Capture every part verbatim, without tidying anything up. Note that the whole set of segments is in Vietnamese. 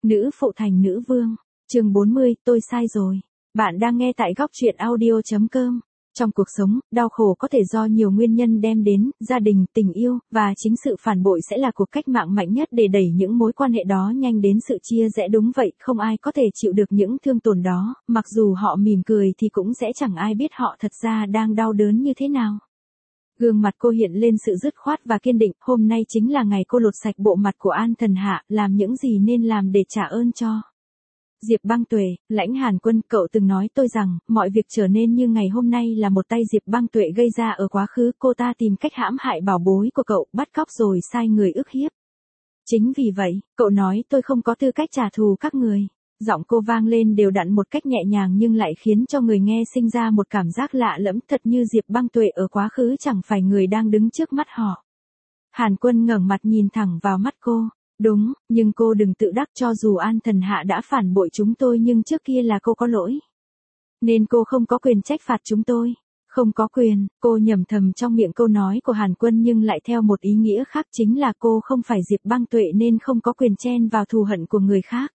Nữ phụ thành nữ vương. Chương bốn mươi, tôi sai rồi. Bạn đang nghe tại góc truyện audio chấm com. Trong cuộc sống, đau khổ có thể do nhiều nguyên nhân đem đến, gia đình, tình yêu, và chính sự phản bội sẽ là cuộc cách mạng mạnh nhất để đẩy những mối quan hệ đó nhanh đến sự chia rẽ. Đúng vậy, không ai có thể chịu được những thương tổn đó, mặc dù họ mỉm cười thì cũng sẽ chẳng ai biết họ thật ra đang đau đớn như thế nào. Gương mặt cô hiện lên sự dứt khoát và kiên định, hôm nay chính là ngày cô lột sạch bộ mặt của An Thần Hạ, làm những gì nên làm để trả ơn cho Diệp Băng Tuệ. Lãnh Hàn Quân, cậu từng nói tôi rằng, mọi việc trở nên như ngày hôm nay là một tay Diệp Băng Tuệ gây ra ở quá khứ. Cô ta tìm cách hãm hại bảo bối của cậu, bắt cóc rồi sai người ức hiếp. Chính vì vậy, cậu nói tôi không có tư cách trả thù các người. Giọng cô vang lên đều đặn một cách nhẹ nhàng nhưng lại khiến cho người nghe sinh ra một cảm giác lạ lẫm, thật như Diệp Băng Tuệ ở quá khứ chẳng phải người đang đứng trước mắt họ. Hàn Quân ngẩng mặt nhìn thẳng vào mắt cô. Đúng, nhưng cô đừng tự đắc, cho dù An Thần Hạ đã phản bội chúng tôi nhưng trước kia là cô có lỗi. Nên cô không có quyền trách phạt chúng tôi. Không có quyền, cô nhẩm thầm trong miệng câu nói của Hàn Quân nhưng lại theo một ý nghĩa khác, chính là cô không phải Diệp Băng Tuệ nên không có quyền chen vào thù hận của người khác.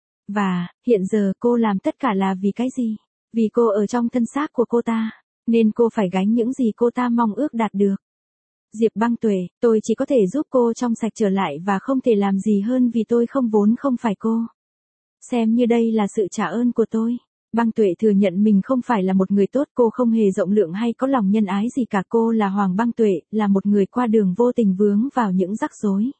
Và, hiện giờ cô làm tất cả là vì cái gì? Vì cô ở trong thân xác của cô ta, nên cô phải gánh những gì cô ta mong ước đạt được. Diệp Băng Tuệ, tôi chỉ có thể giúp cô trong sạch trở lại và không thể làm gì hơn vì tôi không vốn không phải cô. Xem như đây là sự trả ơn của tôi. Băng Tuệ thừa nhận mình không phải là một người tốt, cô không hề rộng lượng hay có lòng nhân ái gì cả, cô là Hoàng Băng Tuệ, là một người qua đường vô tình vướng vào những rắc rối.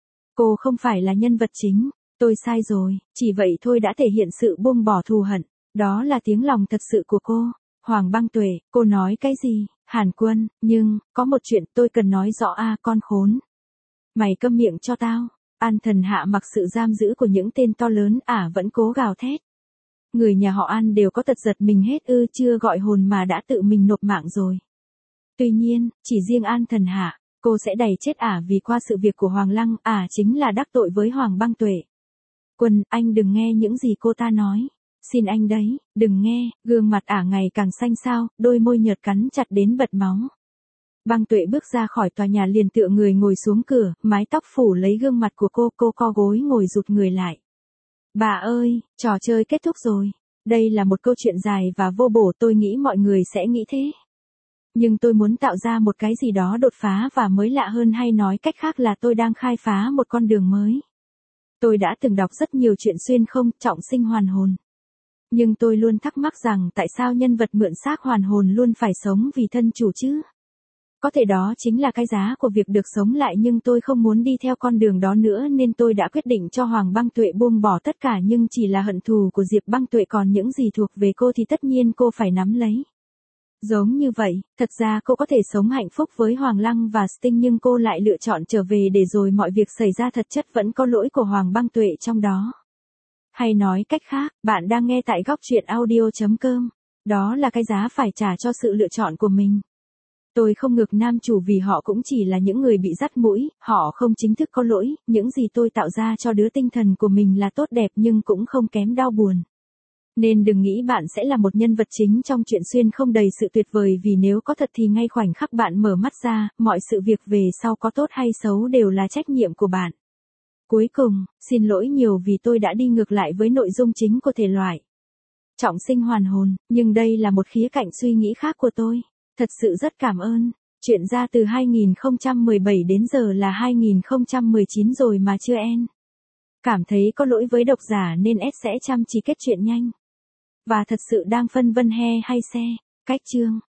Cô không phải là nhân vật chính. Tôi sai rồi, chỉ vậy thôi đã thể hiện sự buông bỏ thù hận. Đó là tiếng lòng thật sự của cô. Hoàng Băng Tuệ, cô nói cái gì? Hàn Quân, nhưng, có một chuyện tôi cần nói rõ a à, con khốn. Mày câm miệng cho tao. An Thần Hạ mặc sự giam giữ của những tên to lớn ả à, vẫn cố gào thét. Người nhà họ An đều có tật giật mình hết ư, chưa gọi hồn mà đã tự mình nộp mạng rồi. Tuy nhiên, chỉ riêng An Thần Hạ, cô sẽ đày chết ả à vì qua sự việc của Hoàng Lăng, ả à chính là đắc tội với Hoàng Băng Tuệ. Quân, anh đừng nghe những gì cô ta nói. Xin anh đấy, đừng nghe. Gương mặt ả ngày càng xanh xao, đôi môi nhợt cắn chặt đến bật máu. Băng Tuệ bước ra khỏi tòa nhà liền tựa người ngồi xuống cửa, mái tóc phủ lấy gương mặt của cô, cô co gối ngồi rụt người lại. Bà ơi, trò chơi kết thúc rồi. Đây là một câu chuyện dài và vô bổ, tôi nghĩ mọi người sẽ nghĩ thế. Nhưng tôi muốn tạo ra một cái gì đó đột phá và mới lạ hơn, hay nói cách khác là tôi đang khai phá một con đường mới. Tôi đã từng đọc rất nhiều chuyện xuyên không, trọng sinh hoàn hồn. Nhưng tôi luôn thắc mắc rằng tại sao nhân vật mượn xác hoàn hồn luôn phải sống vì thân chủ chứ? Có thể đó chính là cái giá của việc được sống lại, nhưng tôi không muốn đi theo con đường đó nữa nên tôi đã quyết định cho Hoàng Băng Tuệ buông bỏ tất cả, nhưng chỉ là hận thù của Diệp Băng Tuệ, còn những gì thuộc về cô thì tất nhiên cô phải nắm lấy. Giống như vậy, thật ra cô có thể sống hạnh phúc với Hoàng Lăng và Sting nhưng cô lại lựa chọn trở về để rồi mọi việc xảy ra, thật chất vẫn có lỗi của Hoàng Băng Tuệ trong đó. Hay nói cách khác, bạn đang nghe tại góc truyện audio chấm com. Đó là cái giá phải trả cho sự lựa chọn của mình. Tôi không ngược nam chủ vì họ cũng chỉ là những người bị dắt mũi, họ không chính thức có lỗi, những gì tôi tạo ra cho đứa tinh thần của mình là tốt đẹp nhưng cũng không kém đau buồn. Nên đừng nghĩ bạn sẽ là một nhân vật chính trong chuyện xuyên không đầy sự tuyệt vời, vì nếu có thật thì ngay khoảnh khắc bạn mở mắt ra, mọi sự việc về sau có tốt hay xấu đều là trách nhiệm của bạn. Cuối cùng, xin lỗi nhiều vì tôi đã đi ngược lại với nội dung chính của thể loại trọng sinh hoàn hồn, nhưng đây là một khía cạnh suy nghĩ khác của tôi. Thật sự rất cảm ơn. Chuyện ra từ hai nghìn không trăm mười bảy đến giờ là hai nghìn không trăm mười chín rồi mà chưa end. Cảm thấy có lỗi với độc giả nên S sẽ chăm chỉ kết chuyện nhanh. Và thật sự đang phân vân he hay xe. Cách chương.